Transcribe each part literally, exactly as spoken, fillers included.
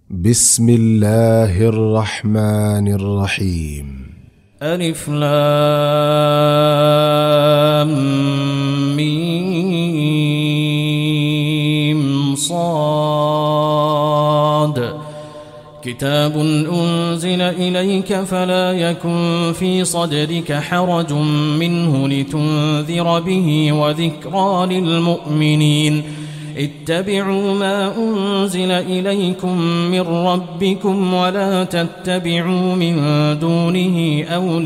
بسم الله الرحمن الرحيم. ألف لام ميم صاد. كتاب أنزل إليك فلا يكن في صدرك حرج منه لتنذر به وذكرى للمؤمنين. اتبعوا ما أنزل إليكم من ربكم ولا تتبعوا من دونه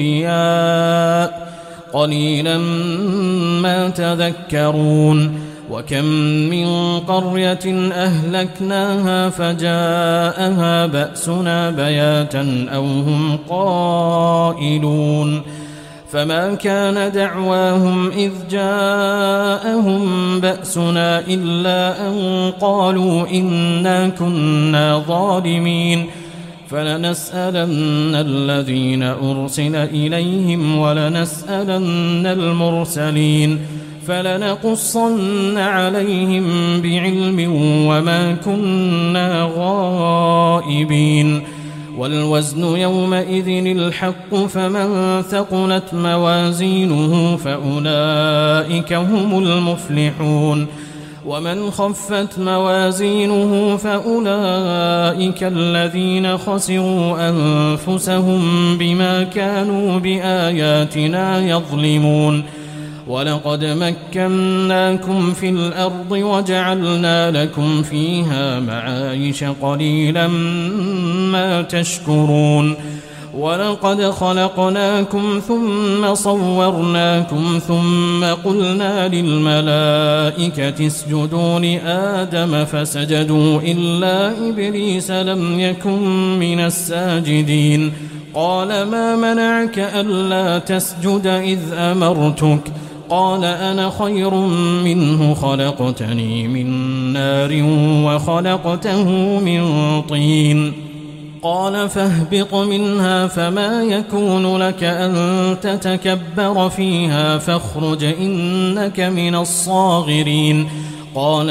أولياء قليلا ما تذكرون. وكم من قرية أهلكناها فجاءها بأسنا بياتا أو هم قائلون. فما كان دعواهم إذ جاءهم بأسنا إلا أن قالوا إنا كنا ظالمين. فلنسألن الذين أرسل إليهم ولنسألن المرسلين فلنقصن عليهم بعلم وما كنا غائبين. والوزن يومئذ الحق فمن ثقلت موازينه فأولئك هم المفلحون. ومن خفت موازينه فأولئك الذين خسروا أنفسهم بما كانوا بآياتنا يظلمون. ولقد مكناكم في الأرض وجعلنا لكم فيها معايش قليلا ما تشكرون. ولقد خلقناكم ثم صورناكم ثم قلنا للملائكة اسجدوا لآدم فسجدوا إلا إبليس لم يكن من الساجدين. قال ما منعك ألا تسجد إذ أمرتك؟ قال أنا خير منه خلقتني من نار وخلقته من طين. قال فاهبط منها فما يكون لك أن تتكبر فيها فاخرج إنك من الصاغرين. قال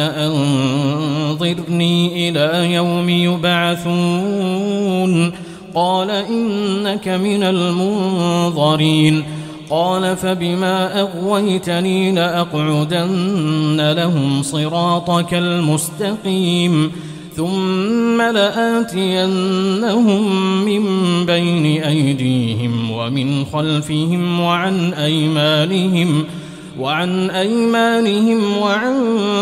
أنظرني إلى يوم يبعثون. قال إنك من المنظرين. قال فبما أغويتني لأقعدن لهم صراطك المستقيم ثم لآتينهم من بين أيديهم ومن خلفهم وعن أيمانهم وعن أيمانهم وعن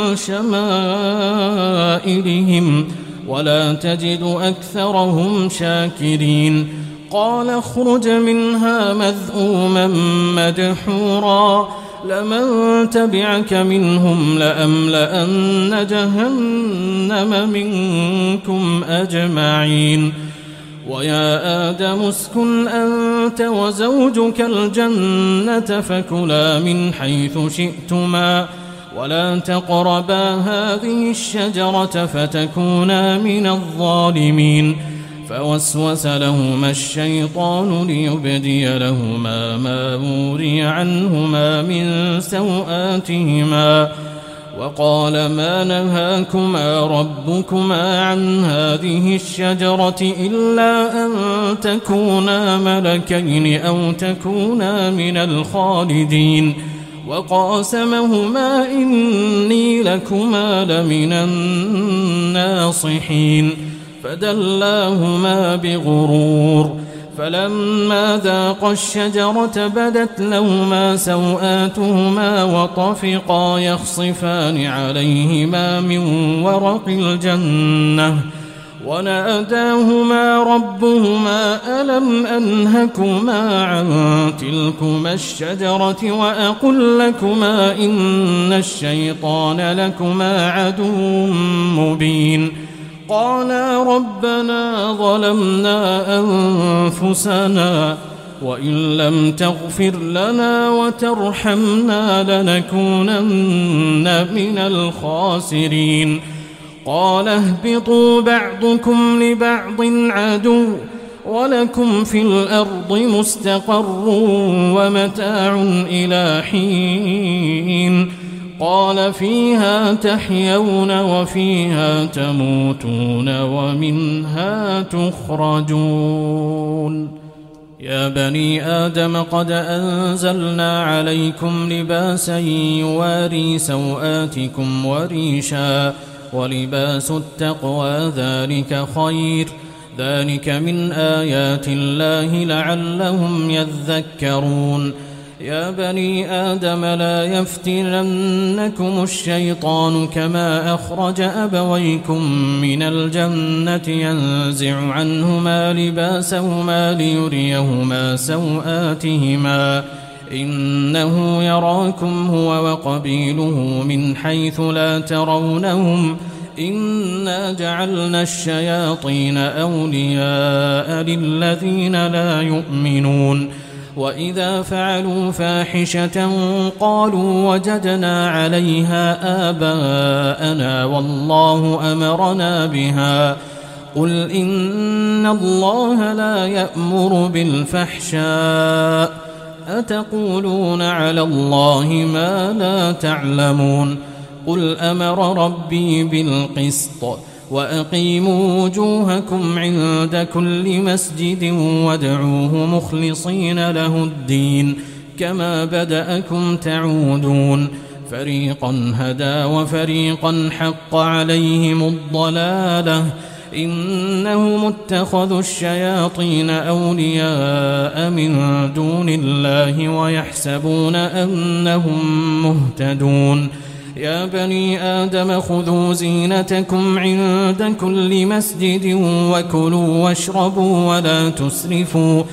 شمائلهم ولا تجد أكثرهم شاكرين. قال اخرج منها مذءوما مدحورا لمن تبعك منهم لأملأن جهنم منكم أجمعين. ويا آدم اسكن أنت وزوجك الجنة فكلا من حيث شئتما ولا تقربا هذه الشجرة فتكونا من الظالمين. فوسوس لهما الشيطان ليبدي لهما ما وري عنهما من سوآتهما وقال ما نهاكما ربكما عن هذه الشجرة إلا أن تكونا ملكين أو تكونا من الخالدين. وقاسمهما إني لكما لمن الناصحين فدلاهما بغرور. فلما ذاقا الشجرة بدت لهما سوآتهما وطفقا يخصفان عليهما من ورق الجنة وناداهما ربهما ألم أنهكما عن تلكما الشجرة وأقل لكما إن الشيطان لكما عدو مبين. قالا ربنا ظلمنا أنفسنا وإن لم تغفر لنا وترحمنا لنكونن من الخاسرين. قال اهبطوا بعضكم لبعض عدو ولكم في الأرض مستقر ومتاع إلى حين. قال فيها تحيون وفيها تموتون ومنها تخرجون. يا بني آدم قد أنزلنا عليكم لباسا يواري سوآتكم وريشا ولباس التقوى ذلك خير ذلك من آيات الله لعلهم يذكرون. يا بني آدم لا يفتننكم الشيطان كما أخرج أبويكم من الجنة ينزع عنهما لباسهما ليريهما سوآتهما إنه يراكم هو وقبيله من حيث لا ترونهم إنا جعلنا الشياطين أولياء للذين لا يؤمنون. وإذا فعلوا فاحشة قالوا وجدنا عليها آباءنا والله أمرنا بها قل إن الله لا يأمر بالفحشاء أتقولون على الله ما لا تعلمون. قل أمر ربي بالقسط وأقيموا وجوهكم عند كل مسجد وادعوه مخلصين له الدين كما بدأكم تعودون. فريقا هدى وفريقا حق عليهم الضلالة إنهم اتخذوا الشياطين أولياء من دون الله ويحسبون أنهم مهتدون. يا بني آدم خذوا زينتكم عند كل مسجد وكلوا واشربوا ولا تسرفوا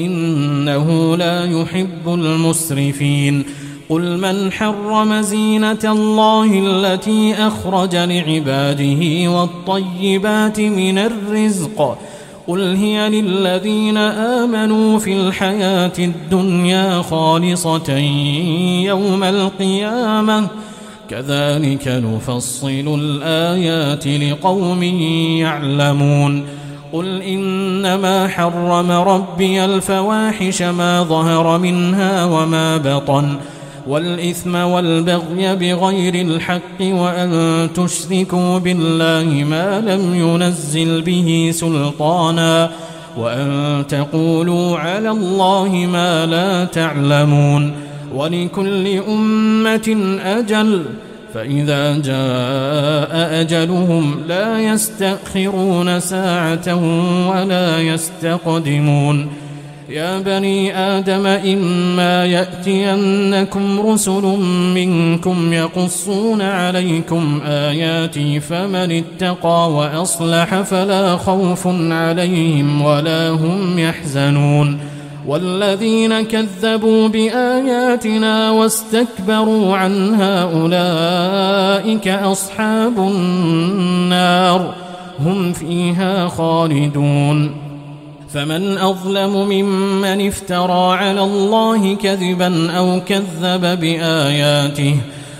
إنه لا يحب المسرفين. قل من حرم زينة الله التي أخرج لعباده والطيبات من الرزق قل هي للذين آمنوا في الحياة الدنيا خالصة يوم القيامة كذلك نفصل الآيات لقوم يعلمون. قل إنما حرم ربي الفواحش ما ظهر منها وما بطن والإثم والبغي بغير الحق وأن تشركوا بالله ما لم ينزل به سلطانا وأن تقولوا على الله ما لا تعلمون. ولكل أمة أجل فإذا جاء أجلهم لا يستأخرون ساعة ولا يستقدمون. يا بني آدم إما يأتينكم رسل منكم يقصون عليكم آياتي فمن اتقى وأصلح فلا خوف عليهم ولا هم يحزنون. والذين كذبوا بآياتنا واستكبروا عنها أولئك أصحاب النار هم فيها خالدون. فمن أظلم ممن افترى على الله كذبا أو كذب بآياته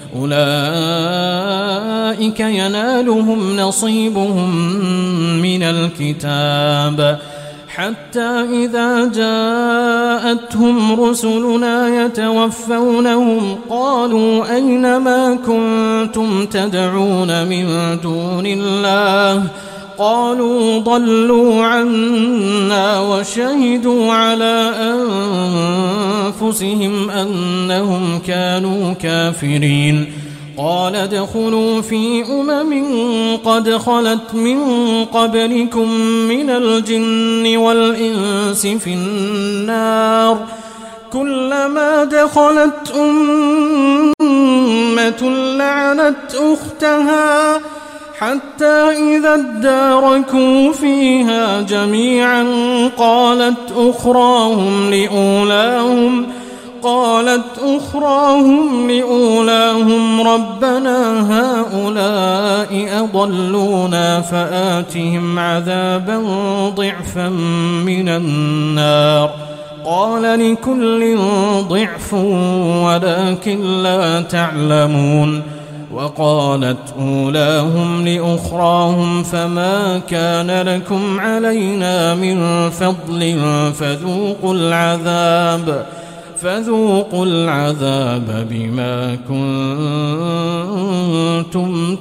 أولئك ينالهم نصيبهم من الكتاب حتى إذا جاءتهم رسلنا يتوفونهم قالوا أين ما كنتم تدعون من دون الله قالوا ضلوا عنا وشهدوا على أنفسهم أنهم كانوا كافرين. قال ادخلوا في أمم قد خلت من قبلكم من الجن والإنس في النار كلما دخلت أمة لعنت أختها حتى إذا اداركوا فيها جميعا قالت أخراهم لأولاهم قالت أخراهم لأولاهم ربنا هؤلاء أضلونا فآتهم عذابا ضعفا من النار قال لكل ضعف ولكن لا تعلمون. وقالت أولاهم لأخراهم فما كان لكم علينا من فضل فذوقوا العذاب فذوقوا العذاب بما كنتم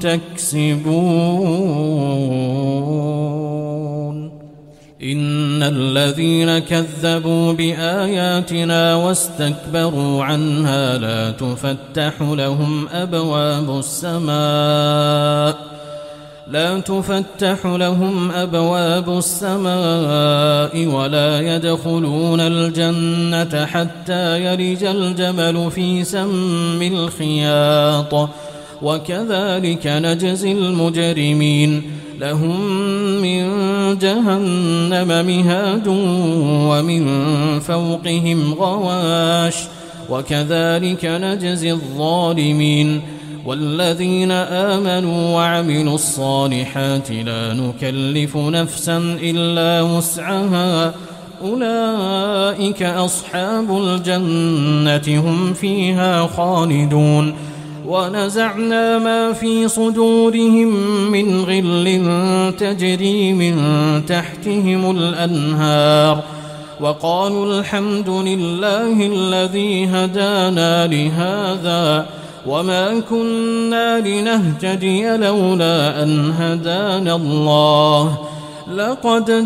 تكسبون إن الذين كذبوا بآياتنا واستكبروا عنها لا تفتح لهم أبواب السماء لا تفتح لهم أبواب السماء ولا يدخلون الجنة حتى يلج الجمل في سم الخياط وكذلك نجزي المجرمين لهم من جهنم مهاد ومن فوقهم غواش وكذلك نجزي الظالمين والذين آمنوا وعملوا الصالحات لا نكلف نفسا إلا وسعها أولئك أصحاب الجنة هم فيها خالدون ونزعنا ما في صدورهم من غل تجري من تحتهم الأنهار وقالوا الحمد لله الذي هدانا لهذا وما كنا لنهتدي لولا أن هدانا الله لقد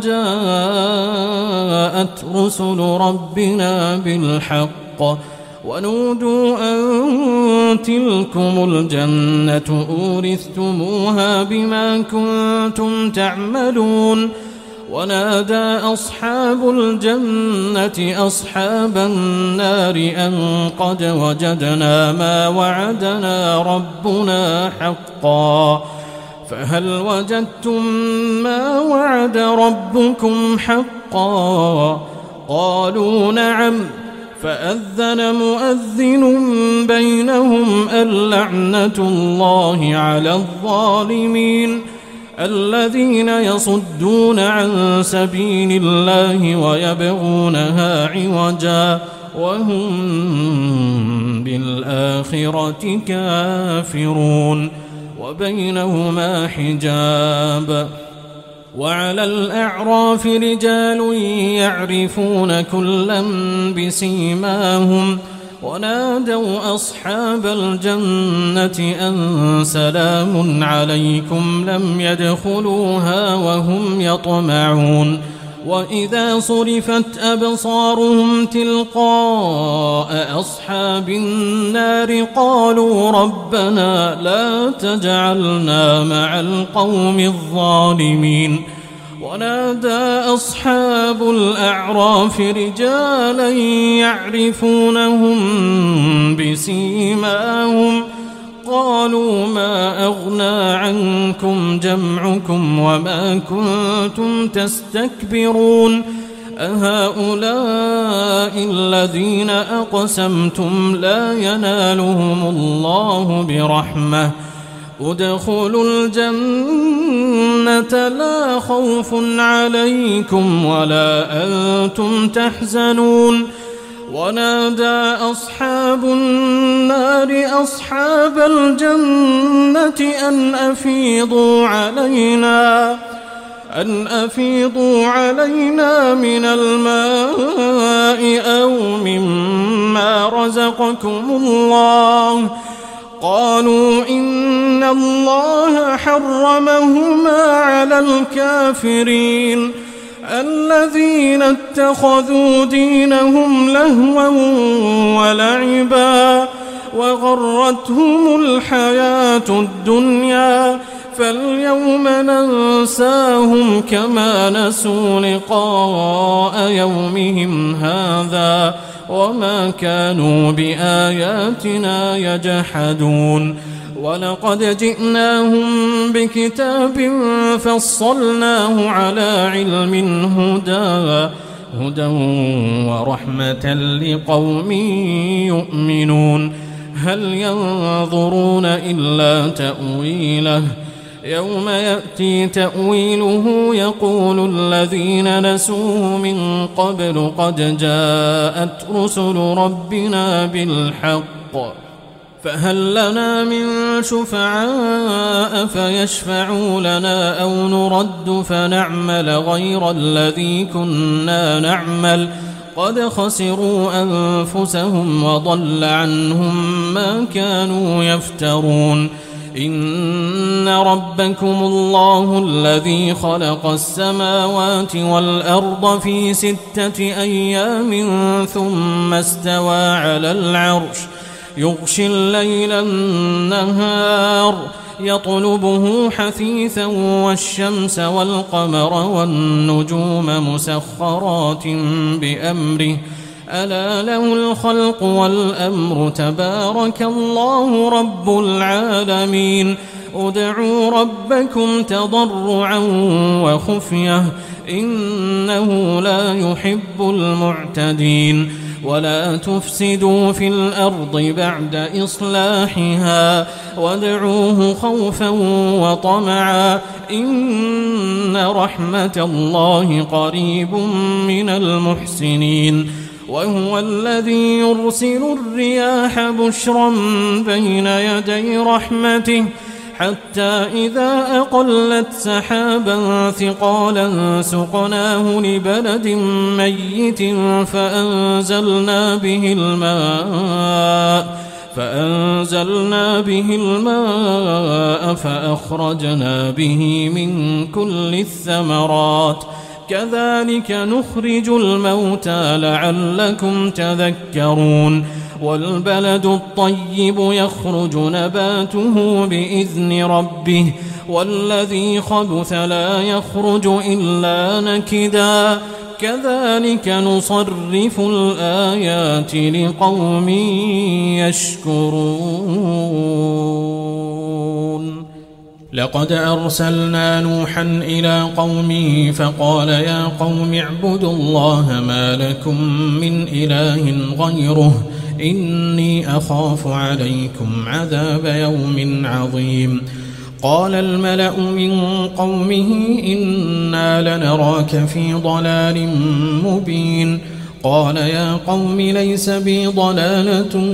جاءت رسل ربنا بالحق ونودوا أن تلكم الجنة أورثتموها بما كنتم تعملون ونادى أصحاب الجنة أصحاب النار أن قد وجدنا ما وعدنا ربنا حقا فهل وجدتم ما وعد ربكم حقا قالوا نعم فأذن مؤذن بينهم اللعنة الله على الظالمين الذين يصدون عن سبيل الله ويبغونها عوجا وهم بالآخرة كافرون وبينهما حجاب وعلى الأعراف رجال يعرفون كلا بسيماهم ونادوا أصحاب الجنة أن سلام عليكم لم يدخلوها وهم يطمعون وإذا صرفت أبصارهم تلقاء أصحاب النار قالوا ربنا لا تجعلنا مع القوم الظالمين ونادى أصحاب الأعراف رجالا يعرفونهم بسيماهم قالوا ما أغنى عنكم جمعكم وما كنتم تستكبرون أهؤلاء الذين أقسمتم لا ينالهم الله برحمة ادخلوا الجنة لا خوف عليكم ولا أنتم تحزنون ونادى أصحاب النار أصحاب الجنة أن أفيضوا علينا أن أفيضوا علينا من الماء أو مما رزقكم الله قالوا إن الله حرمهما على الكافرين الذين اتخذوا دينهم لهوا ولعبا وغرتهم الحياة الدنيا فاليوم ننساهم كما نسوا لقاء يومهم هذا وما كانوا بآياتنا يجحدون ولقد جئناهم بكتاب فصلناه على علم هدى هدى ورحمة لقوم يؤمنون هل ينظرون إلا تأويله يوم يأتي تأويله يقول الذين نسوه من قبل قد جاءت رسل ربنا بالحق فهل لنا من شفعاء فيشفعوا لنا أو نرد فنعمل غير الذي كنا نعمل قد خسروا أنفسهم وضل عنهم ما كانوا يفترون إن ربكم الله الذي خلق السماوات والأرض في ستة أيام ثم استوى على العرش يغشي الليل النهار يطلبه حثيثا والشمس والقمر والنجوم مسخرات بأمره ألا له الخلق والأمر تبارك الله رب العالمين ادعوا ربكم تضرعا وخفية إنه لا يحب المعتدين ولا تفسدوا في الأرض بعد إصلاحها وادعوه خوفا وطمعا إن رحمة الله قريب من المحسنين وهو الذي يرسل الرياح بشرا بين يدي رحمته حتى إذا أقلت سحابا ثقالا سقناه لبلد ميت فأنزلنا به الماء فأنزلنا به الماء فأخرجنا به من كل الثمرات كذلك نخرج الموتى لعلكم تذكرون والبلد الطيب يخرج نباته بإذن ربه والذي خبث لا يخرج إلا نكدا كذلك نصرف الآيات لقوم يشكرون لقد أرسلنا نوحا إلى قومه فقال يا قوم اعبدوا الله ما لكم من إله غيره إني أخاف عليكم عذاب يوم عظيم قال الملأ من قومه إنا لنراك في ضلال مبين قال يا قوم ليس بي ضلالة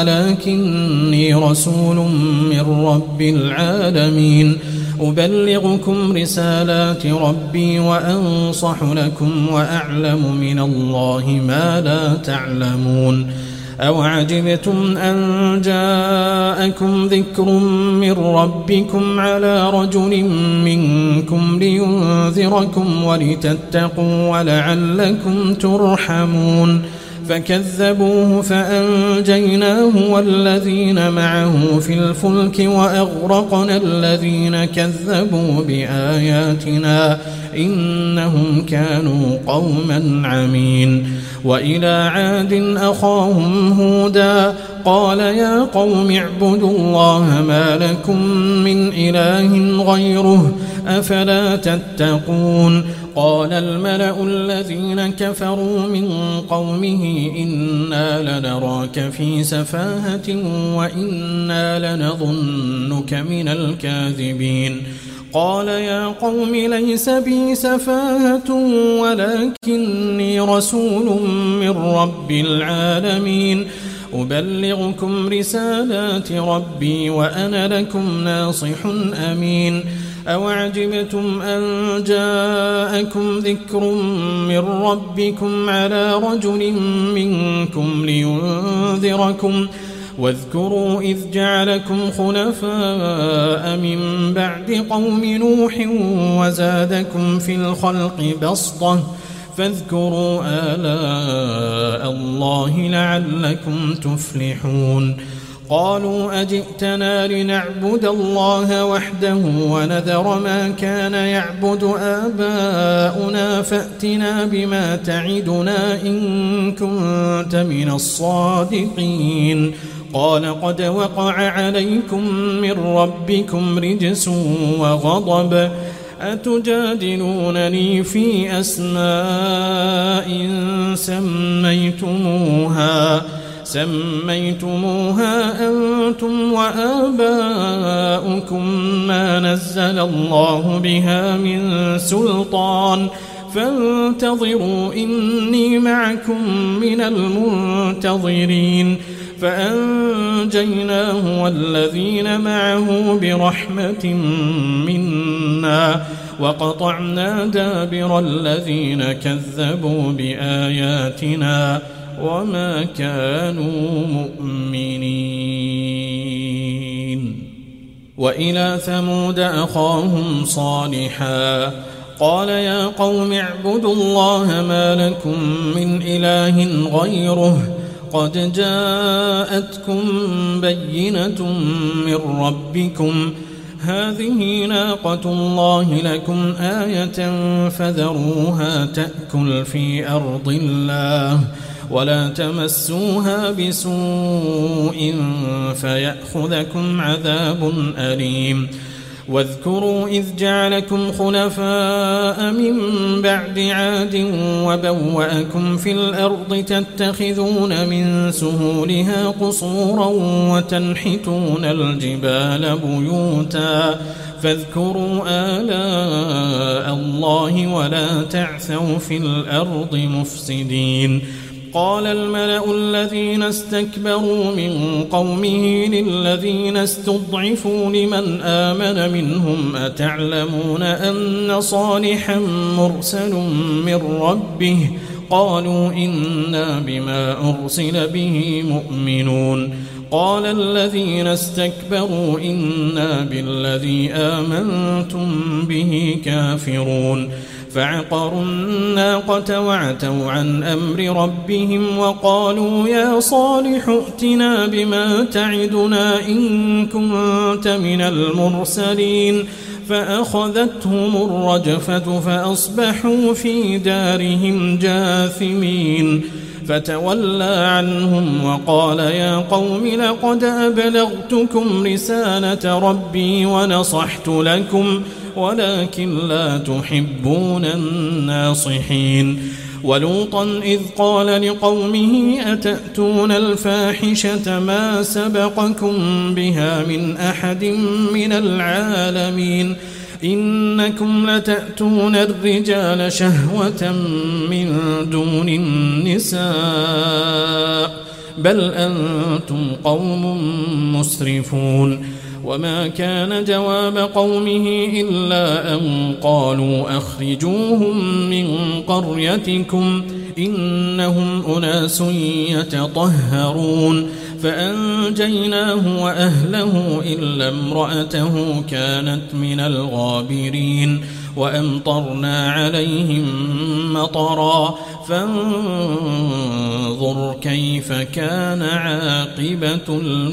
ولكني رسول من رب العالمين أبلغكم رسالات ربي وأنصح لكم وأعلم من الله ما لا تعلمون أوعجبتم أن جاءكم ذكر من ربكم على رجل منكم لينذركم ولتتقوا ولعلكم ترحمون فكذبوه فأنجيناه والذين معه في الفلك وأغرقنا الذين كذبوا بآياتنا إنهم كانوا قوما عمين وإلى عاد أخاهم هودا قال يا قوم اعبدوا الله ما لكم من إله غيره أفلا تتقون قال الملأ الذين كفروا من قومه إنا لنراك في سفاهة وإنا لنظنك من الكاذبين قال يا قوم ليس بي سفاهة ولكني رسول من رب العالمين أبلغكم رسالات ربي وأنا لكم ناصح أمين أوعجبتم أن جاءكم ذكر من ربكم على رجل منكم لينذركم واذكروا إذ جعلكم خلفاء من بعد قوم نوح وزادكم في الخلق بسطة فاذكروا آلاء الله لعلكم تفلحون قالوا أجئتنا لنعبد الله وحده ونذر ما كان يعبد آباؤنا فأتنا بما تعدنا إن كنت من الصادقين قال قد وقع عليكم من ربكم رجس وغضب أتجادلونني في أسماء سميتموها سميتموها أنتم وآباؤكم ما نزل الله بها من سلطان فانتظروا إني معكم من المنتظرين فأنجيناه والذين معه برحمة منا وقطعنا دابر الذين كذبوا بآياتنا وما كانوا مؤمنين. وإلى ثمود أخاهم صالحا قال يا قوم اعبدوا الله ما لكم من إله غيره قد جاءتكم بينة من ربكم هذه ناقة الله لكم آية فذروها تأكل في أرض الله ولا تمسوها بسوء فيأخذكم عذاب أليم. واذكروا إذ جعلكم خلفاء من بعد عاد وبوأكم في الأرض تتخذون من سهولها قصورا وتنحتون الجبال بيوتا فاذكروا آلاء الله ولا تعثوا في الأرض مفسدين. قال الملأ الذين استكبروا من قومه للذين استضعفوا لمن آمن منهم أتعلمون أن صالحا مرسل من ربه قالوا إنا بما أرسل به مؤمنون. قال الذين استكبروا إنا بالذي آمنتم به كافرون. فعقروا الناقة وعتوا عن أمر ربهم وقالوا يا صالح ائتنا بما تعدنا إن كنت من المرسلين فأخذتهم الرجفة فأصبحوا في دارهم جاثمين. فتولى عنهم وقال يا قوم لقد أبلغتكم رسالة ربي ونصحت لكم ولكن لا تحبون الناصحين. ولوطا إذ قال لقومه أتأتون الفاحشة ما سبقكم بها من أحد من العالمين إنكم لتأتون الرجال شهوة من دون النساء بل أنتم قوم مسرفون. وما كان جواب قومه إلا أن قالوا أخرجوهم من قريتكم إنهم أناس يتطهرون. فأنجيناه وأهله إلا امرأته كانت من الغابرين وأمطرنا عليهم مطرا فانظر كيف كان عاقبة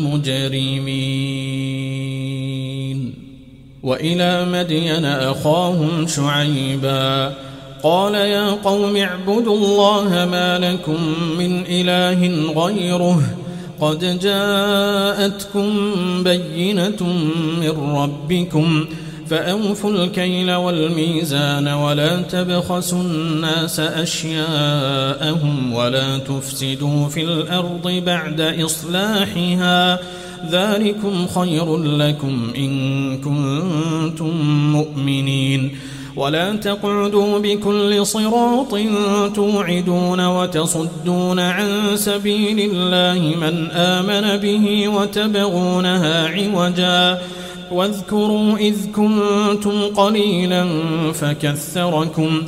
المجرمين. وإلى مدين أخاهم شعيبا قال يا قوم اعبدوا الله ما لكم من إله غيره قد جاءتكم بينة من ربكم فأوفوا الكيل والميزان ولا تبخسوا الناس أشياءهم ولا تفسدوا في الأرض بعد إصلاحها ذلكم خير لكم إن كنتم مؤمنين. ولا تقعدوا بكل صراط توعدون وتصدون عن سبيل الله من آمن به وتبغونها عوجا واذكروا إذ كنتم قليلا فكثركم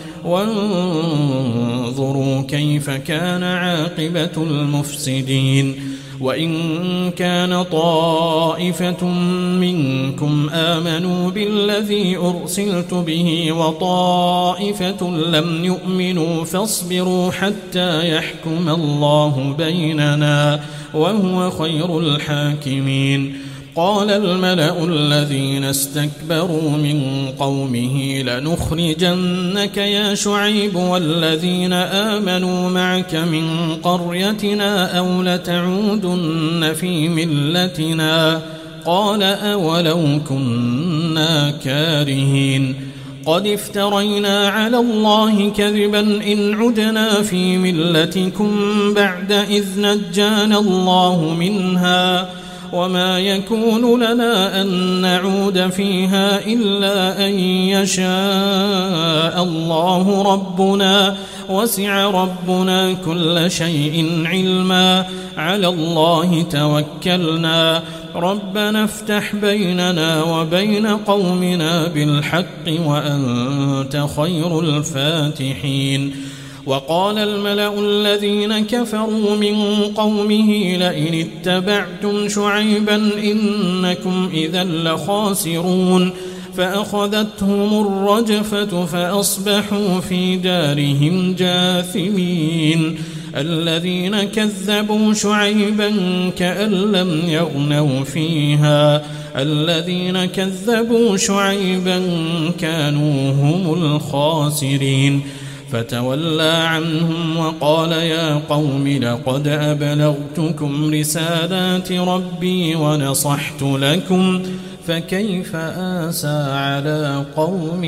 وانظروا كيف كان عاقبة المفسدين. وإن كان طائفة منكم آمنوا بالذي أرسلت به وطائفة لم يؤمنوا فاصبروا حتى يحكم الله بيننا وهو خير الحاكمين. قال الملأ الذين استكبروا من قومه لنخرجنك يا شعيب والذين آمنوا معك من قريتنا أو لتعودن في ملتنا قال أولو كنا كارهين. قد افترينا على الله كذبا إن عدنا في ملتكم بعد إذ نجانا الله منها وما يكون لنا أن نعود فيها إلا أن يشاء الله ربنا وسع ربنا كل شيء علما على الله توكلنا ربنا افتح بيننا وبين قومنا بالحق وأنت خير الفاتحين. وقال الملأ الذين كفروا من قومه لئن اتبعتم شعيبا إنكم إذا لخاسرون فأخذتهم الرجفة فأصبحوا في دارهم جاثمين. الذين كذبوا شعيبا كأن لم يغنوا فيها الذين كذبوا شعيبا كانوا هم الخاسرين. فتولى عنهم وقال يا قوم لقد أبلغتكم رسالات ربي ونصحت لكم فكيف آسى على قوم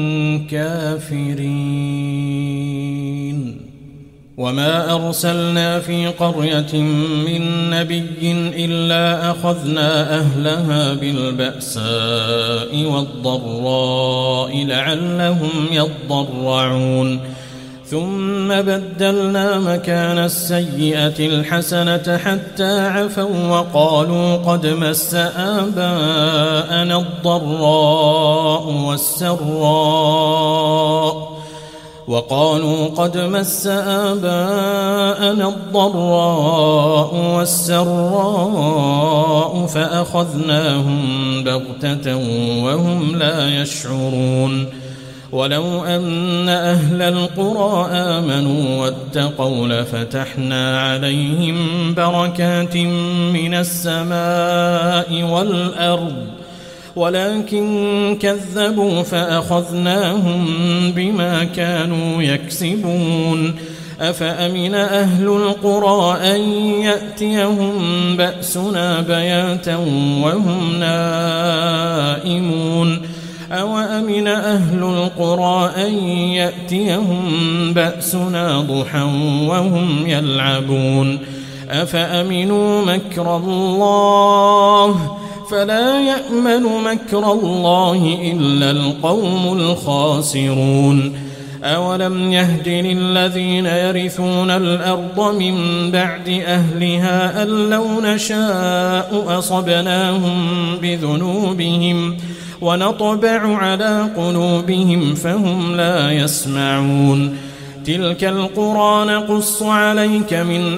كافرين. وما أرسلنا في قرية من نبي إلا أخذنا أهلها بالبأساء والضراء لعلهم يضرعون ثم بدلنا مكان السيئة الحسنة حتى عفوا وقالوا قد مس آباءنا الضراء والسراء وقالوا قد مس آباءنا الضراء والسراء فأخذناهم بغتة وهم لا يشعرون. ولو أن أهل القرى آمنوا واتقوا لفتحنا عليهم بركات من السماء والأرض ولكن كذبوا فأخذناهم بما كانوا يكسبون. أفأمن أهل القرى أن يأتيهم بأسنا بياتا وهم نائمون أوأمن أهل القرى أن يأتيهم بأسنا ضحى وهم يلعبون أفأمنوا مكر الله فلا يأمن مكر الله إلا القوم الخاسرون. أولم يهد للذين يرثون الأرض من بعد أهلها أن لو نشاء أصبناهم بذنوبهم ونطبع على قلوبهم فهم لا يسمعون. تلك القرى نقص عليك من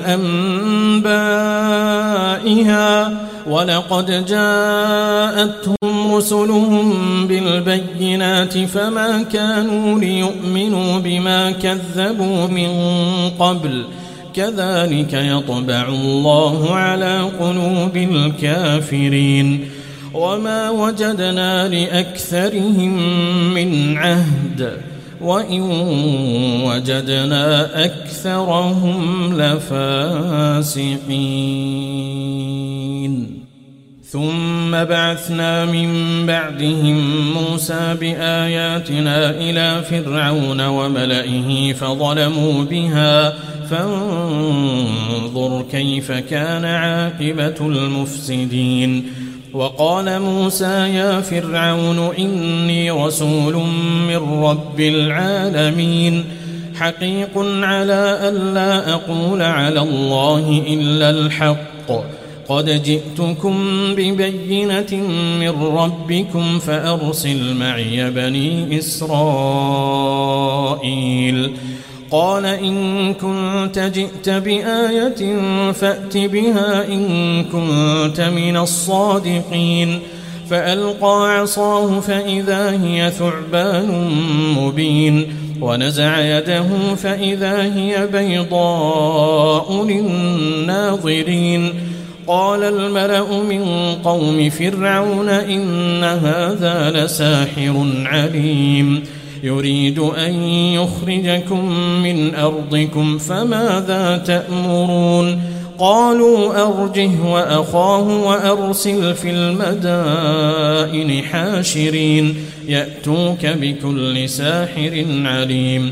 أنبائها ولقد جاءتهم رسلهم بالبينات فما كانوا ليؤمنوا بما كذبوا من قبل كذلك يطبع الله على قلوب الكافرين. وما وجدنا لأكثرهم من عهد وإن وجدنا أكثرهم لفاسقين. ثم بعثنا من بعدهم موسى بآياتنا إلى فرعون وملئه فظلموا بها فانظر كيف كان عاقبة المفسدين. وقال موسى يا فرعون إني رسول من رب العالمين حقيق على ألا أقول على الله إلا الحق قد جئتكم ببينة من ربكم فأرسل معي بني إسرائيل. قال إن كنت جئت بآية فأت بها إن كنت من الصادقين. فألقى عصاه فإذا هي ثعبان مبين ونزع يده فإذا هي بيضاء للناظرين. قال الملأ من قوم فرعون إن هذا لساحر عليم يريد أن يخرجكم من أرضكم فماذا تأمرون. قالوا أرجه وأخاه وأرسل في المدائن حاشرين يأتوك بكل ساحر عليم.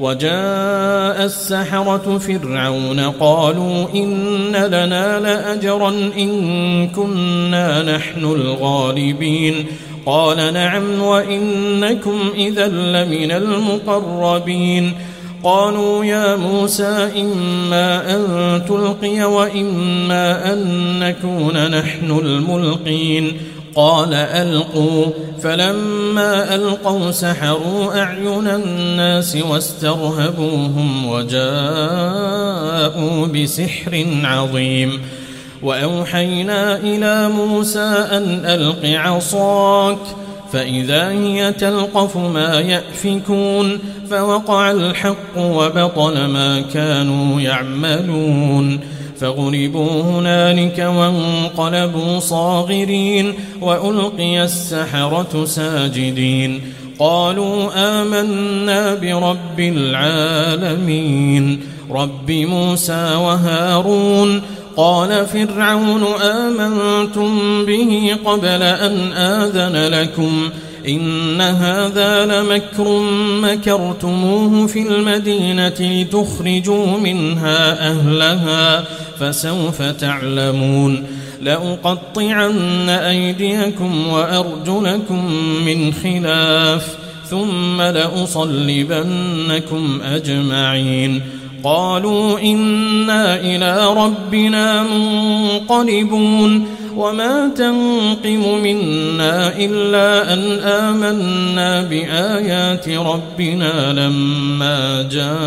وجاء السحرة فرعون قالوا إن لنا لأجرا إن كنا نحن الغالبين قال نعم وإنكم إذا لمن المقربين قالوا يا موسى إما أن تلقي وإما أن نكون نحن الملقين قال ألقوا فلما ألقوا سحروا أعين الناس واسترهبوهم وجاءوا بسحر عظيم وأوحينا إلى موسى أن ألق عصاك فإذا هي تلقف ما يأفكون فوقع الحق وبطل ما كانوا يعملون فغلبوا هنالك وانقلبوا صاغرين وألقي السحرة ساجدين قالوا آمنا برب العالمين رب موسى وهارون قال فرعون آمنتم به قبل أن آذن لكم إن هذا لمكر مكرتموه في المدينة لتخرجوا منها أهلها فسوف تعلمون لأقطعن أيديكم وأرجلكم من خلاف ثم لأصلبنكم أجمعين قالوا إنا إلى ربنا منقلبون وما تنقم منا إلا أن آمنا بآيات ربنا لما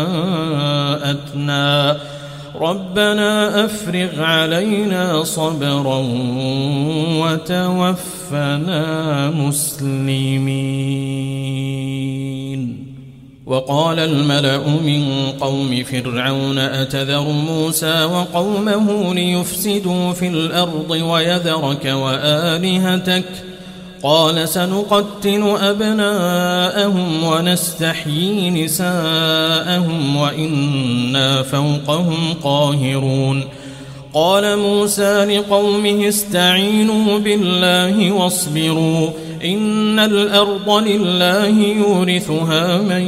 جاءتنا ربنا أفرغ علينا صبرا وتوفنا مسلمين. وقال الملأ من قوم فرعون أتذر موسى وقومه ليفسدوا في الأرض ويذرك وآلهتك قال سنقتل أبناءهم ونستحيي نساءهم وإنا فوقهم قاهرون قال موسى لقومه استعينوا بالله واصبروا إن الأرض لله يورثها من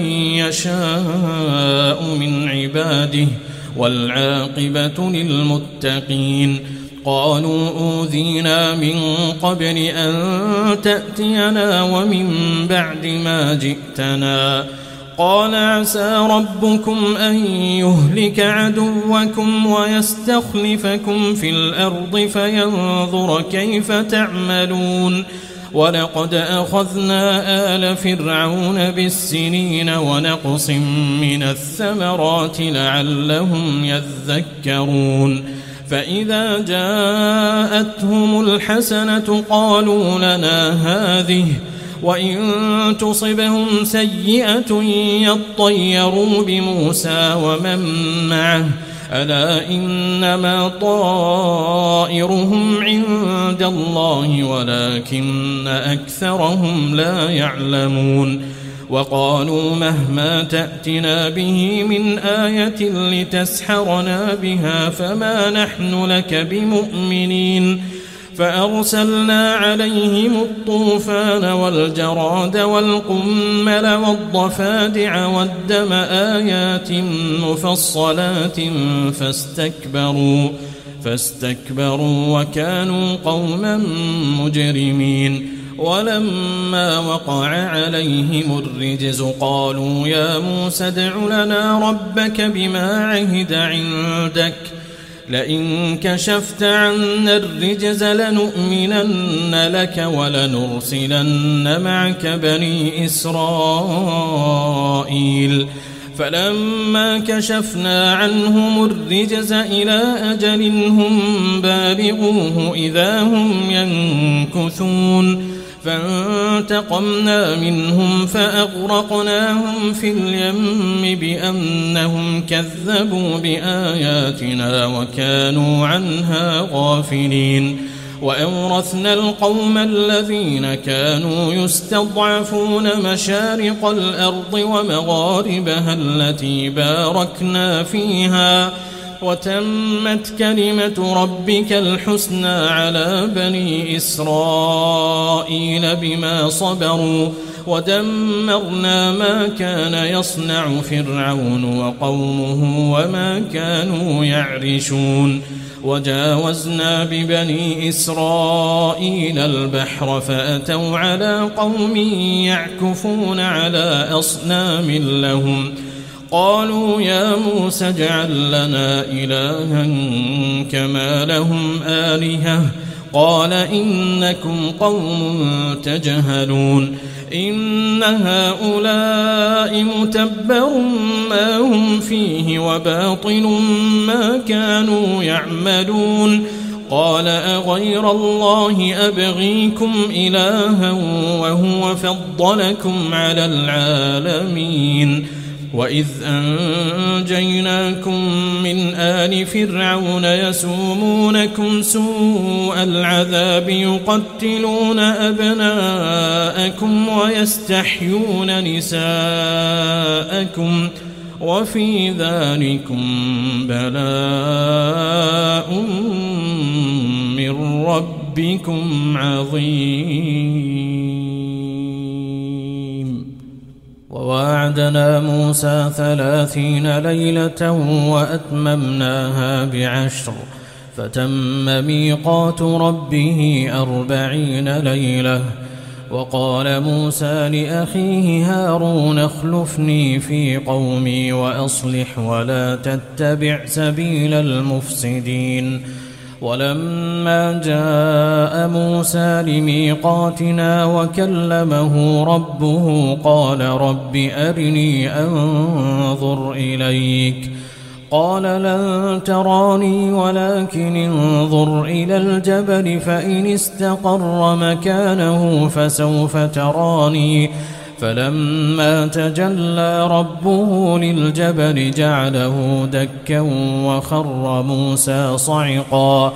يشاء من عباده والعاقبة للمتقين قالوا أوذينا من قبل أن تأتينا ومن بعد ما جئتنا قال عسى ربكم أن يهلك عدوكم ويستخلفكم في الأرض فينظر كيف تعملون ولقد أخذنا آل فرعون بالسنين ونقص من الثمرات لعلهم يذكرون فإذا جاءتهم الحسنة قالوا لنا هذه وإن تصبهم سيئة يطيروا بموسى ومن معه ألا إنما طائرهم عند الله ولكن أكثرهم لا يعلمون وقالوا مهما تأتنا به من آية لتسحرنا بها فما نحن لك بمؤمنين فأرسلنا عليهم الطوفان والجراد والقمل والضفادع والدم آيات مفصلات فاستكبروا فاستكبروا وكانوا قوما مجرمين ولما وقع عليهم الرجز قالوا يا موسى ادع لنا ربك بما عهد عندك لئن كشفت عنا الرجز لنؤمنن لك ولنرسلن معك بني إسرائيل فلما كشفنا عنهم الرجز إلى أجل هم بالغوه إذا هم ينكثون فانتقمنا منهم فأغرقناهم في اليم بأنهم كذبوا بآياتنا وكانوا عنها غافلين وأورثنا القوم الذين كانوا يستضعفون مشارق الأرض ومغاربها التي باركنا فيها وتمت كلمة ربك الحسنى على بني إسرائيل بما صبروا ودمرنا ما كان يصنع فرعون وقومه وما كانوا يعرشون وجاوزنا ببني إسرائيل البحر فأتوا على قوم يعكفون على أصنام لهم قالوا يا موسى اجعل لنا إلها كما لهم آلهة قال إنكم قوم تجهلون إن هؤلاء متبر ما هم فيه وباطل ما كانوا يعملون قال أغير الله أبغيكم إلها وهو فضلكم على العالمين وإذ أنجيناكم من آل فرعون يسومونكم سوء العذاب يقتلون أبناءكم ويستحيون نساءكم وفي ذلكم بلاء من ربكم عظيم. وواعدنا موسى ثلاثين ليلة وأتممناها بعشر فتم ميقات ربه أربعين ليلة. وقال موسى لأخيه هارون اخلفني في قومي وأصلح ولا تتبع سبيل المفسدين. ولما جاء موسى لميقاتنا وكلمه ربه قال رب أرني أنظر إليك قال لن تراني ولكن انظر إلى الجبل فإن استقر مكانه فسوف تراني فلما تجلى ربه للجبل جعله دكا وخر موسى صعقا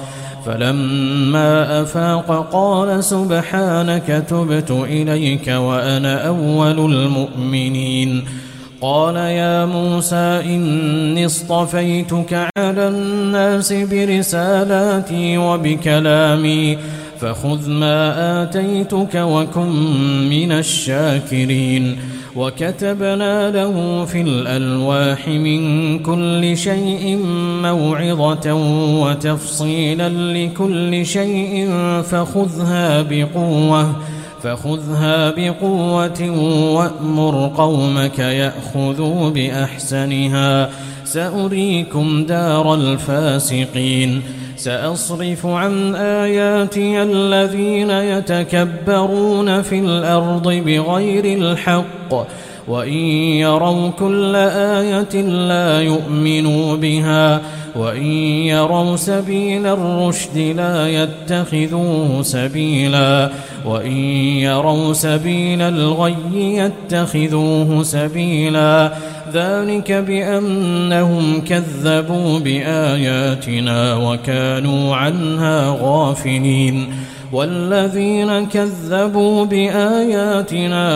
فلما أفاق قال سبحانك تبت إليك وأنا أول المؤمنين. قال يا موسى إني اصطفيتك على الناس برسالاتي وبكلامي فخذ ما آتيتك وكن من الشاكرين. وكتبنا له في الألواح من كل شيء موعظة وتفصيلا لكل شيء فخذها بقوة فخذها بقوة وأمر قومك يأخذوا بأحسنها سأريكم دار الفاسقين. سأصرف عن آياتي الذين يتكبرون في الأرض بغير الحق وإن يروا كل آية لا يؤمنوا بها وإن يروا سبيل الرشد لا يتخذوه سبيلا وإن يروا سبيل الغي يتخذوه سبيلا ذلك بأنهم كذبوا بآياتنا وكانوا عنها غافلين. والذين كذبوا بآياتنا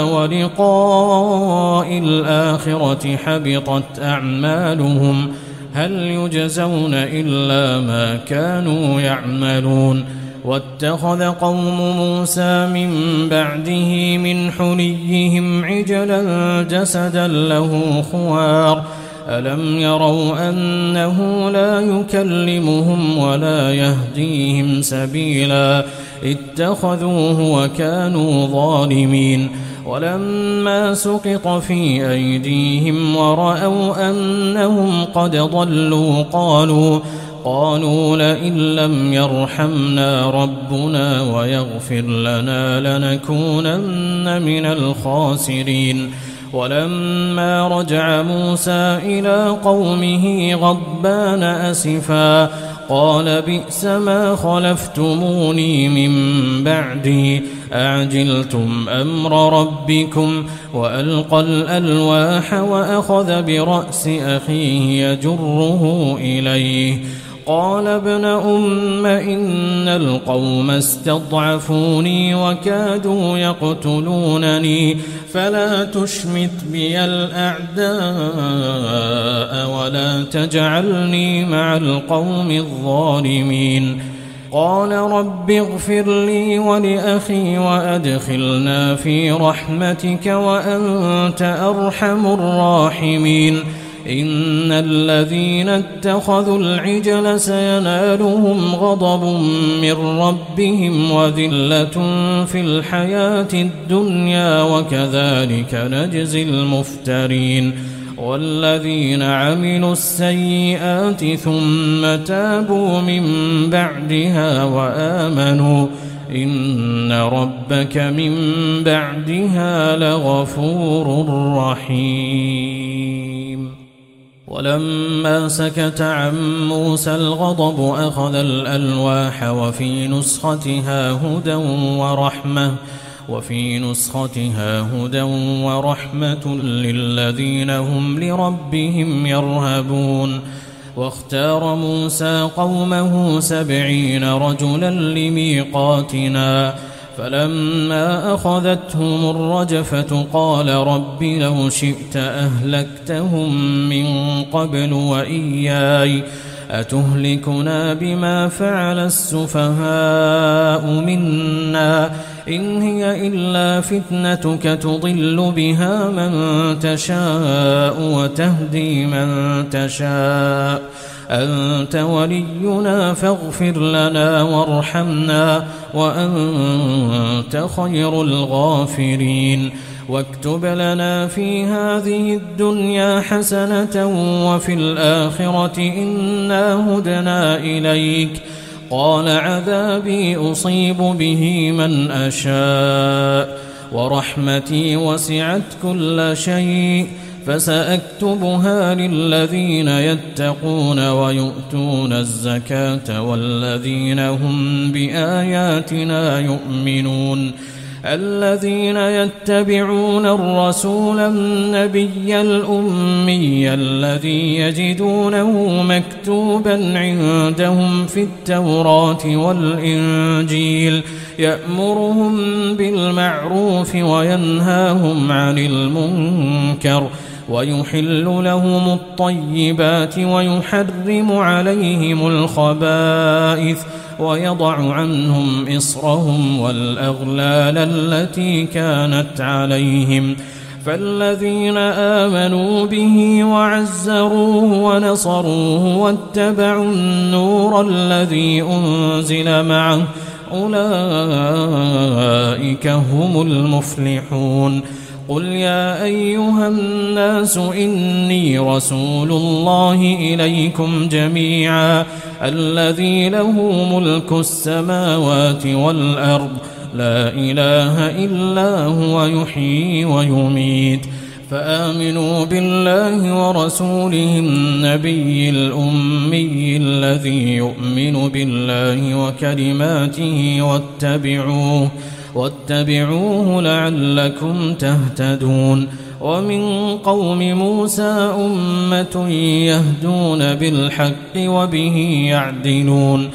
ولقاء الآخرة حبطت أعمالهم هل يجزون إلا ما كانوا يعملون. واتخذ قوم موسى من بعده من حليهم عجلا جسدا له خوار ألم يروا أنه لا يكلمهم ولا يهديهم سبيلا اتخذوه وكانوا ظالمين. ولما سقط في أيديهم ورأوا أنهم قد ضلوا قالوا قالوا لئن لم يرحمنا ربنا ويغفر لنا لنكونن من الخاسرين. ولما رجع موسى إلى قومه غضبان أسفا قال بئس ما خلفتموني من بعدي أعجلتم أمر ربكم وألقى الألواح وأخذ برأس أخيه يجره إليه قال ابن أم إن القوم استضعفوني وكادوا يقتلونني فلا تشمت بي الأعداء ولا تجعلني مع القوم الظالمين. قال رب اغفر لي ولأخي وأدخلنا في رحمتك وأنت أرحم الراحمين إن الذين اتخذوا العجل سينالهم غضب من ربهم وذلة في الحياة الدنيا وكذلك نجزي المفترين والذين عملوا السيئات ثم تابوا من بعدها وآمنوا إن ربك من بعدها لغفور رحيم. ولما سكت عن موسى الغضب أخذ الألواح وفي نسختها هدى ورحمة وفي نسختها هدى ورحمة للذين هم لربهم يرهبون. واختار موسى قومه سبعين رجلا لميقاتنا فلما أخذتهم الرجفة قال رب لو شئت أهلكتهم من قبل وإياي أتهلكنا بما فعل السفهاء منا إن هي إلا فتنتك تضل بها من تشاء وتهدي من تشاء أنت ولينا فاغفر لنا وارحمنا وأنت خير الغافرين واكتب لنا في هذه الدنيا حسنة وفي الآخرة إنا هدنا إليك قال عذابي أصيب به من أشاء ورحمتي وسعت كل شيء فسأكتبها للذين يتقون ويؤتون الزكاة والذين هم بآياتنا يؤمنون الذين يتبعون الرسول النبي الأمي الذي يجدونه مكتوبا عندهم في التوراة والإنجيل يأمرهم بالمعروف وينهاهم عن المنكر ويحل لهم الطيبات ويحرم عليهم الخبائث ويضع عنهم إصرهم والأغلال التي كانت عليهم فالذين آمنوا به وعزروه ونصروه واتبعوا النور الذي أنزل معه أولئك هم المفلحون. قل يا أيها الناس إني رسول الله إليكم جميعا الذي له ملك السماوات والأرض لا إله إلا هو يحيي ويميت فآمنوا بالله ورسوله النبي الأمي الذي يؤمن بالله وكلماته واتبعوه واتبعوه لعلكم تهتدون. ومن قوم موسى أمة يهدون بالحق وبه يعدلون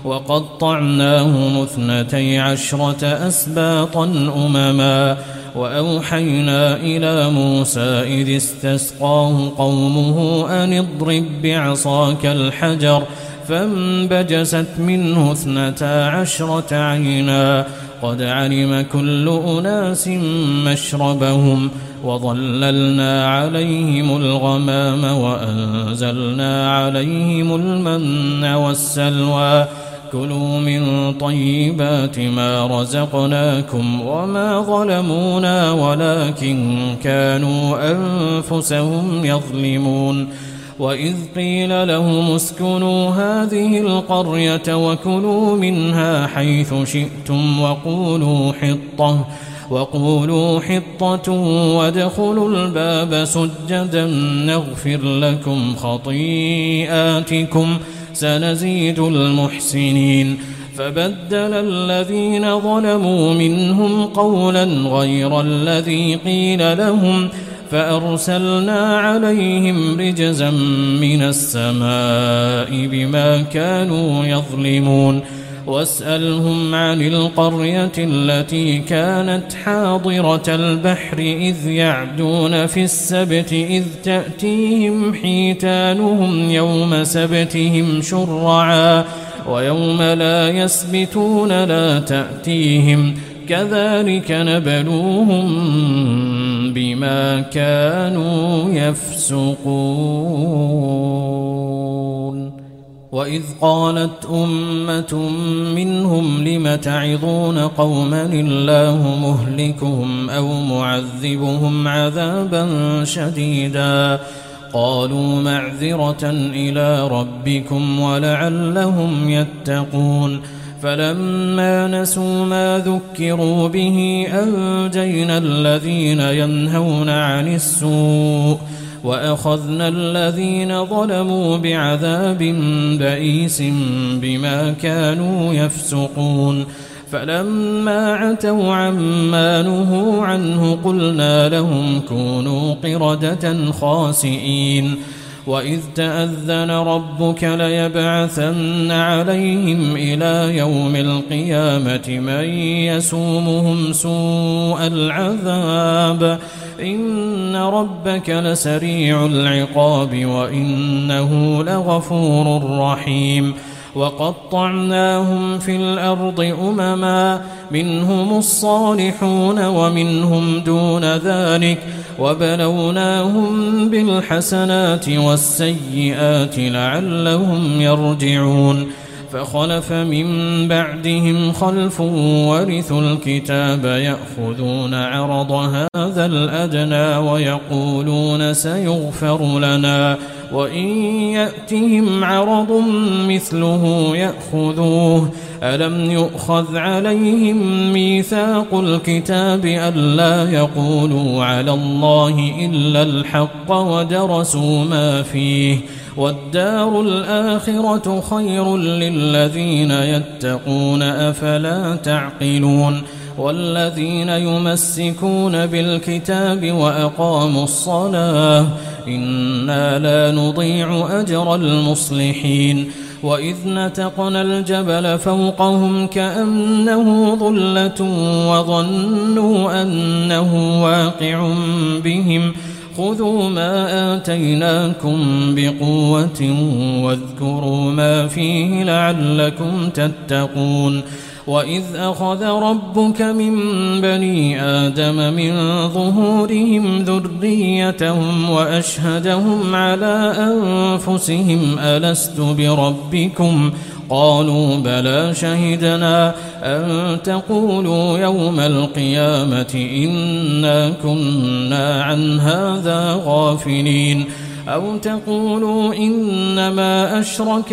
وقطعناهم اثنتي عشرة أسباطا أمما وأوحينا إلى موسى إذ استسقاه قومه أن اضرب بعصاك الحجر فانبجست منه اثنتا عشرة عينا قد علم كل أناس مشربهم وظللنا عليهم الغمام وأنزلنا عليهم المن والسلوى كلوا من طيبات ما رزقناكم وما ظلمونا ولكن كانوا أنفسهم يظلمون. وإذ قيل لهم اسكنوا هذه القرية وكلوا منها حيث شئتم وقولوا حطة وقولوا حطة وادخلوا الباب سجدا نغفر لكم خطيئاتكم سنزيد المحسنين. فبدل الذين ظلموا منهم قولا غير الذي قيل لهم فأرسلنا عليهم رجزا من السماء بما كانوا يظلمون. واسألهم عن القرية التي كانت حاضرة البحر إذ يعدون في السبت إذ تأتيهم حيتانهم يوم سبتهم شرعا ويوم لا يسبتون لا تأتيهم كذلك نبلوهم بما كانوا يفسقون وإذ قالت أمة منهم لم تعظون قوما الله مهلكهم أو معذبهم عذابا شديدا قالوا معذرة إلى ربكم ولعلهم يتقون فلما نسوا ما ذكروا به أنجينا الذين ينهون عن السوء وأخذنا الذين ظلموا بعذاب بئيس بما كانوا يفسقون فلما عتوا عما نهوا عنه قلنا لهم كونوا قردة خاسئين وإذ تأذن ربك ليبعثن عليهم إلى يوم القيامة من يسومهم سوء العذاب إن ربك لسريع العقاب وإنه لغفور رحيم وقطعناهم في الأرض أمما منهم الصالحون ومنهم دون ذلك وبلوناهم بالحسنات والسيئات لعلهم يرجعون فخلف من بعدهم خلف ورثوا الكتاب يأخذون عرض هذا الأدنى ويقولون سيغفر لنا وإن يأتهم عرض مثله يأخذوه ألم يؤخذ عليهم ميثاق الكتاب ألا يقولوا على الله إلا الحق ودرسوا ما فيه والدار الآخرة خير للذين يتقون أفلا تعقلون والذين يمسكون بالكتاب وأقاموا الصلاة إنا لا نضيع أجر المصلحين وإذ نتقنا الجبل فوقهم كأنه ظلة وظنوا أنه واقع بهم خذوا ما آتيناكم بقوة واذكروا ما فيه لعلكم تتقون وإذ أخذ ربك من بني آدم من ظهورهم ذريتهم وأشهدهم على أنفسهم ألست بربكم قالوا بلى شهدنا أن تقولوا يوم القيامة إنا كنا عن هذا غافلين أو تقولوا إنما أشرك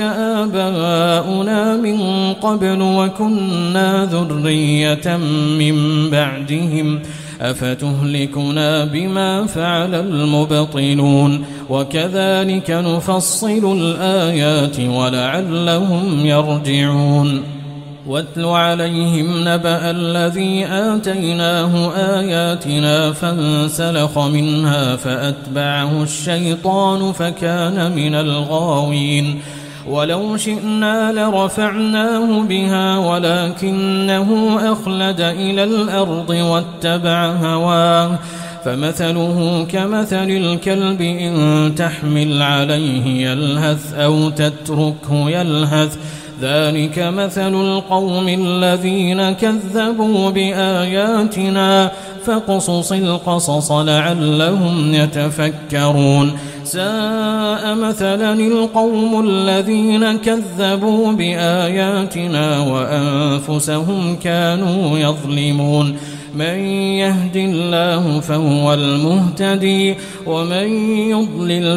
آباؤنا من قبل وكنا ذرية من بعدهم أفتهلكنا بما فعل المبطلون وكذلك نفصل الآيات ولعلهم يرجعون واتل عليهم نبأ الذي آتيناه آياتنا فانسلخ منها فأتبعه الشيطان فكان من الغاوين ولو شئنا لرفعناه بها ولكنه أخلد إلى الأرض واتبع هواه فمثله كمثل الكلب إن تحمل عليه يلهث أو تتركه يلهث ذلك مثل القوم الذين كذبوا بآياتنا فاقصص القصص لعلهم يتفكرون ساء مثلا القوم الذين كذبوا بآياتنا وأنفسهم كانوا يظلمون من يهد الله فهو المهتدي ومن يضلل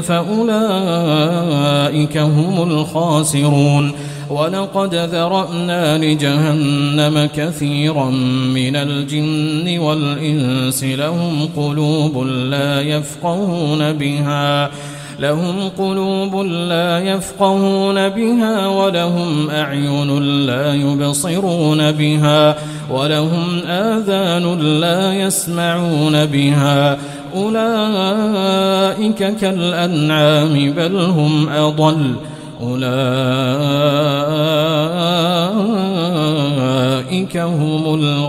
فأولئك هم الخاسرون ولقد ذرأنا لجهنم كثيرا من الجن والإنس لهم قلوب لا يفقهون بها لهم قلوب لا يفقهون بها ولهم أعين لا يبصرون بها ولهم آذان لا يسمعون بها أولئك كالأنعام بل هم أضل أولئك هم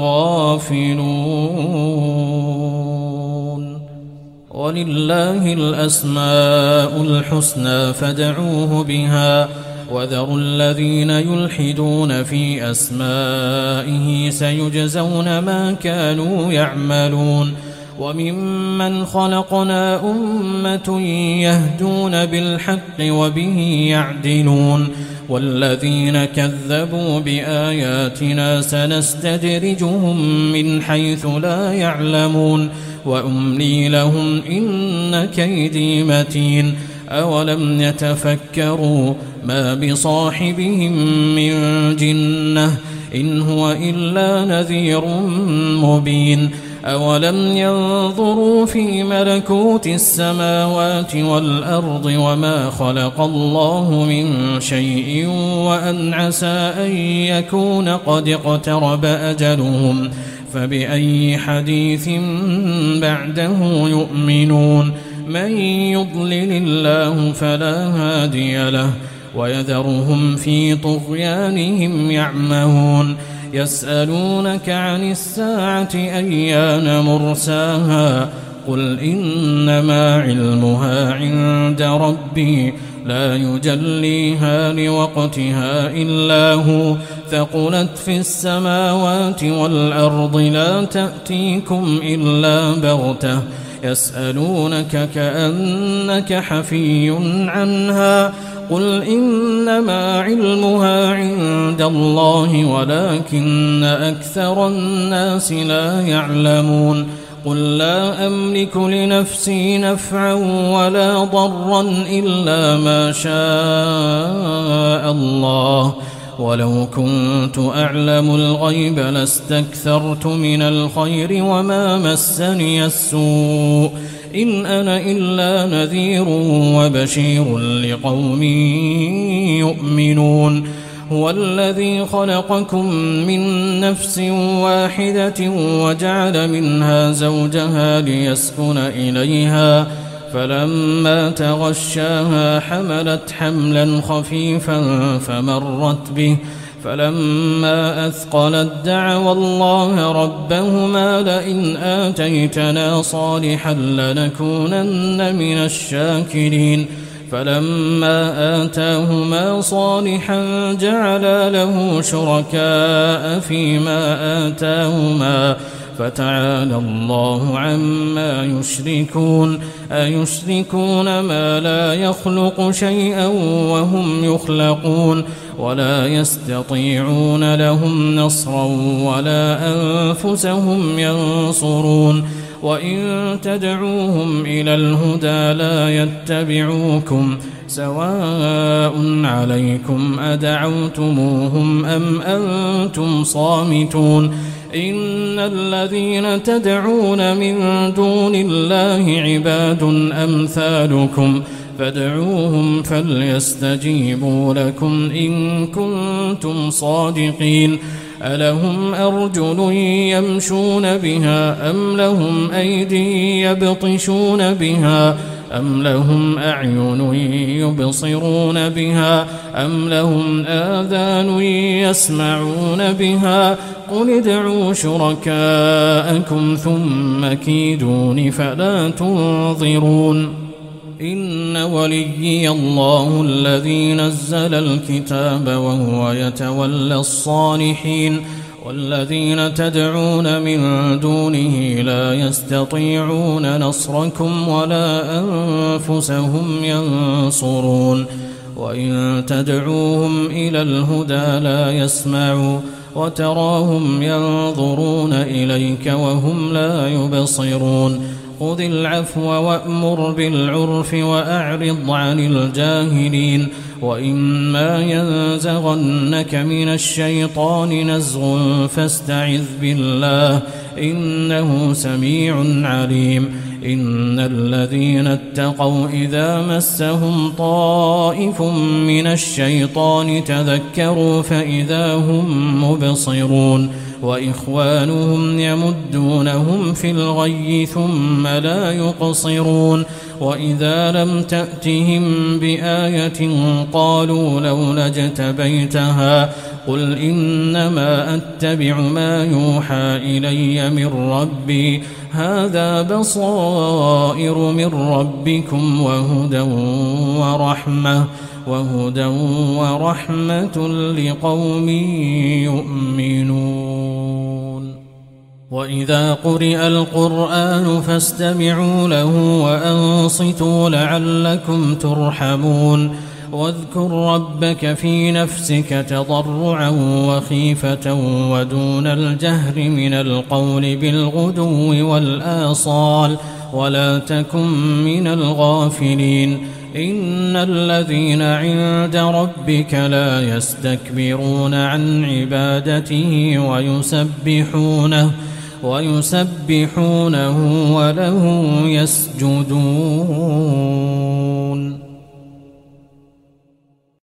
الغافلون ولله الأسماء الحسنى فادعوه بها وذروا الذين يلحدون في أسمائه سيجزون ما كانوا يعملون وممن خلقنا أمة يهدون بالحق وبه يعدلون والذين كذبوا بآياتنا سنستدرجهم من حيث لا يعلمون وأملي لهم إن كيدي متين أولم يتفكروا ما بصاحبهم من جنة إن هو إلا نذير مبين أولم ينظروا في ملكوت السماوات والأرض وما خلق الله من شيء وأن عسى أن يكون قد اقترب أجلهم فبأي حديث بعده يؤمنون من يضلل الله فلا هادي له ويذرهم في طغيانهم يعمهون يسألونك عن الساعة أيان مرساها قل إنما علمها عند ربي لا يجليها لوقتها إلا هو ثقلت في السماوات والأرض لا تأتيكم إلا بغتة يسألونك كأنك حفي عنها قل إنما علمها عند الله ولكن أكثر الناس لا يعلمون قل لا أملك لنفسي نفعا ولا ضرا إلا ما شاء الله ولو كنت أعلم الغيب لاستكثرت من الخير وما مسني السوء إن أنا إلا نذير وبشير لقوم يؤمنون هو الذي خلقكم من نفس واحدة وجعل منها زوجها ليسكن إليها فلما تغشاها حملت حملا خفيفا فمرت به فلما أثقلت دعوا الله ربهما لئن آتيتنا صالحا لنكونن من الشاكرين فلما آتاهما صالحا جعلا له شركاء فيما آتاهما فتعالى الله عما يشركون أيشركون ما لا يخلق شيئا وهم يخلقون ولا يستطيعون لهم نصرا ولا أنفسهم ينصرون وإن تدعوهم إلى الهدى لا يتبعوكم سواء عليكم أدعوتموهم أم أنتم صامتون إن الذين تدعون من دون الله عباد أمثالكم فادعوهم فليستجيبوا لكم إن كنتم صادقين ألهم أرجل يمشون بها أم لهم أيدي يبطشون بها أم لهم أعين يبصرون بها أم لهم آذان يسمعون بها قل ادعوا شركاءكم ثم كيدون فلا تنظرون إن وليي الله الذي نزل الكتاب وهو يتولى الصالحين والذين تدعون من دونه لا يستطيعون نصركم ولا أنفسهم ينصرون وإن تدعوهم إلى الهدى لا يسمعوا وتراهم ينظرون إليك وهم لا يبصرون خذ العفو وأمر بالعرف وأعرض عن الجاهلين وإما ينزغنك من الشيطان نزغ فاستعذ بالله إنه سميع عليم إن الذين اتقوا إذا مسهم طائف من الشيطان تذكروا فإذا هم مبصرون وإخوانهم يمدونهم في الغي ثم لا يقصرون وإذا لم تأتهم بآية قالوا لولا اجتبيتها قل إنما أتبع ما يوحى إلي من ربي هذا بصائر من ربكم وهدى ورحمة وهدى ورحمة لقوم يؤمنون وإذا قرئ القرآن فاستمعوا له وأنصتوا لعلكم ترحمون واذكر ربك في نفسك تضرعا وخيفة ودون الجهر من القول بالغدو والآصال ولا تكن من الغافلين إن الذين عند ربك لا يستكبرون عن عبادته ويسبحونه ويسبحونه وله يسجدون